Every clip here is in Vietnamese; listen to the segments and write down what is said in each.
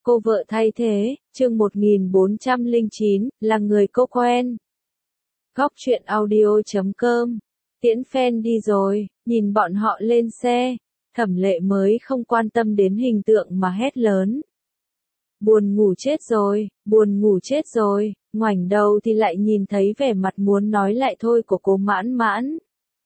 Cô vợ thay thế, chương 1409, là người cô quen. Góc truyện audio.com. Tiễn fan đi rồi, nhìn bọn họ lên xe, Thẩm Lệ mới không quan tâm đến hình tượng mà hét lớn. Buồn ngủ chết rồi, buồn ngủ chết rồi, ngoảnh đầu thì lại nhìn thấy vẻ mặt muốn nói lại thôi của cô Mãn Mãn.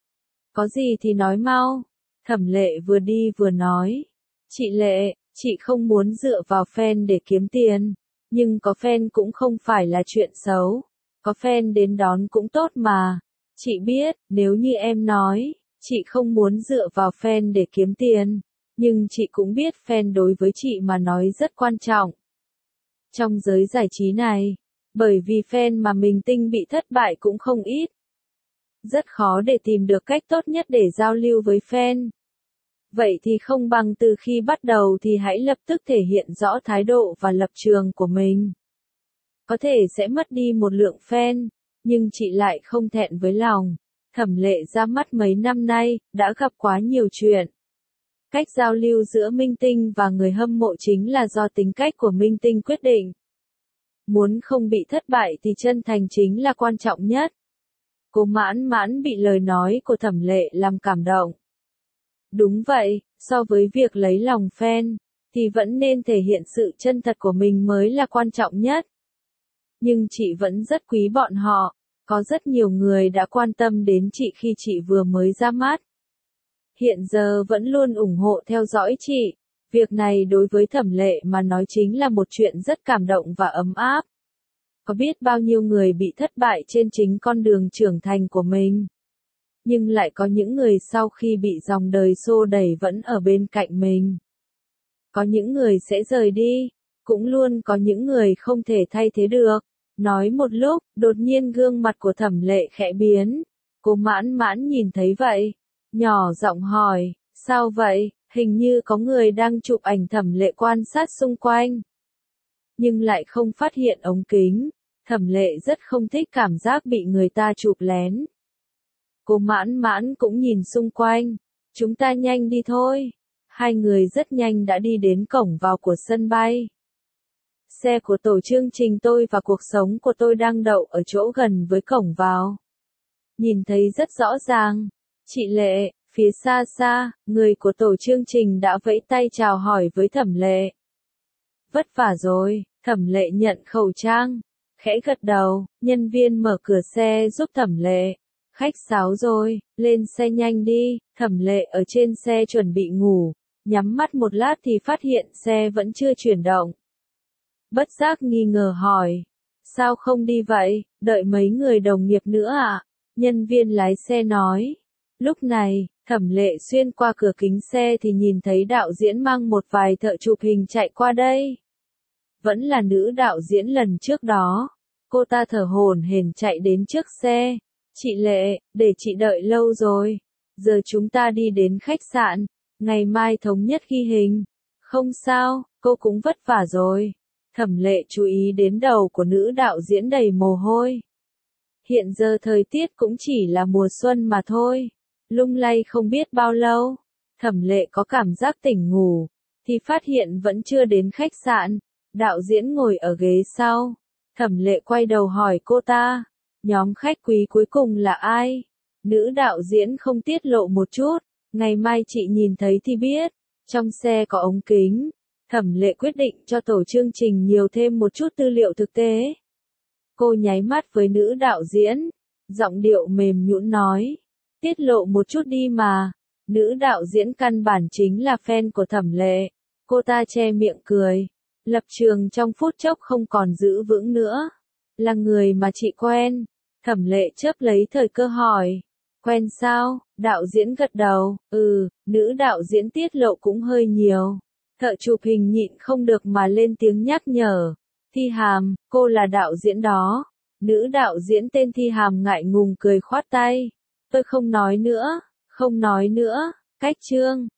Có gì thì nói mau. Thẩm Lệ vừa đi vừa nói. Chị Lệ, chị không muốn dựa vào fan để kiếm tiền, nhưng có fan cũng không phải là chuyện xấu. Có fan đến đón cũng tốt mà. Chị biết, nếu như em nói, chị không muốn dựa vào fan để kiếm tiền, nhưng chị cũng biết fan đối với chị mà nói rất quan trọng. Trong giới giải trí này, bởi vì fan mà明tinh bị thất bại cũng không ít. Rất khó để tìm được cách tốt nhất để giao lưu với fan. Vậy thì không bằng từ khi bắt đầu thì hãy lập tức thể hiện rõ thái độ và lập trường của mình. Có thể sẽ mất đi một lượng fan, nhưng chị lại không thẹn với lòng. Thẩm Lệ ra mắt mấy năm nay, đã gặp quá nhiều chuyện. Cách giao lưu giữa minh tinh và người hâm mộ chính là do tính cách của minh tinh quyết định. Muốn không bị thất bại thì chân thành chính là quan trọng nhất. Cô Mãn Mãn bị lời nói của Thẩm Lệ làm cảm động. Đúng vậy, so với việc lấy lòng fan, thì vẫn nên thể hiện sự chân thật của mình mới là quan trọng nhất. Nhưng chị vẫn rất quý bọn họ, có rất nhiều người đã quan tâm đến chị khi chị vừa mới ra mắt. Hiện giờ vẫn luôn ủng hộ theo dõi chị, việc này đối với Thẩm Lệ mà nói chính là một chuyện rất cảm động và ấm áp. Có biết bao nhiêu người bị thất bại trên chính con đường trưởng thành của mình. Nhưng lại có những người sau khi bị dòng đời xô đẩy vẫn ở bên cạnh mình. Có những người sẽ rời đi, cũng luôn có những người không thể thay thế được. Nói một lúc, đột nhiên gương mặt của Thẩm Lệ khẽ biến. Cô Mãn Mãn nhìn thấy vậy, nhỏ giọng hỏi, sao vậy, hình như có người đang chụp ảnh Thẩm Lệ quan sát xung quanh. Nhưng lại không phát hiện ống kính, Thẩm Lệ rất không thích cảm giác bị người ta chụp lén. Cô Mãn Mãn cũng nhìn xung quanh, chúng ta nhanh đi thôi. Hai người rất nhanh đã đi đến cổng vào của sân bay. Xe của tổ chương trình Tôi và Cuộc Sống của Tôi đang đậu ở chỗ gần với cổng vào. Nhìn thấy rất rõ ràng. Chị Lệ, phía xa xa, người của tổ chương trình đã vẫy tay chào hỏi với Thẩm Lệ. Vất vả rồi, Thẩm Lệ nhận khẩu trang, khẽ gật đầu, nhân viên mở cửa xe giúp Thẩm Lệ. Khách sáo rồi, lên xe nhanh đi. Thẩm Lệ ở trên xe chuẩn bị ngủ, nhắm mắt một lát thì phát hiện xe vẫn chưa chuyển động. Bất giác nghi ngờ hỏi, sao không đi vậy, đợi mấy người đồng nghiệp nữa à? Nhân viên lái xe nói. Lúc này, Thẩm Lệ xuyên qua cửa kính xe thì nhìn thấy đạo diễn mang một vài thợ chụp hình chạy qua đây. Vẫn là nữ đạo diễn lần trước đó. Cô ta thở hổn hển chạy đến trước xe. Chị Lệ, để chị đợi lâu rồi. Giờ chúng ta đi đến khách sạn, ngày mai thống nhất ghi hình. Không sao, cô cũng vất vả rồi. Thẩm Lệ chú ý đến đầu của nữ đạo diễn đầy mồ hôi. Hiện giờ thời tiết cũng chỉ là mùa xuân mà thôi. Lung lay không biết bao lâu. Thẩm Lệ có cảm giác tỉnh ngủ, thì phát hiện vẫn chưa đến khách sạn. Đạo diễn ngồi ở ghế sau. Thẩm Lệ quay đầu hỏi cô ta. Nhóm khách quý cuối cùng là ai? Nữ đạo diễn không tiết lộ một chút. Ngày mai chị nhìn thấy thì biết. Trong xe có ống kính. Thẩm Lệ quyết định cho tổ chương trình nhiều thêm một chút tư liệu thực tế. Cô nháy mắt với nữ đạo diễn. Giọng điệu mềm nhũn nói. Tiết lộ một chút đi mà. Nữ đạo diễn căn bản chính là fan của Thẩm Lệ. Cô ta che miệng cười. Lập trường trong phút chốc không còn giữ vững nữa. Là người mà chị quen. Thẩm Lệ chớp lấy thời cơ hỏi. Quen sao? Đạo diễn gật đầu. Nữ đạo diễn tiết lộ cũng hơi nhiều. Thợ chụp hình nhịn không được mà lên tiếng nhắc nhở. Thi Hàm, cô là đạo diễn đó. Nữ đạo diễn tên Thi Hàm ngại ngùng cười khoát tay. Tôi không nói nữa, cách chương.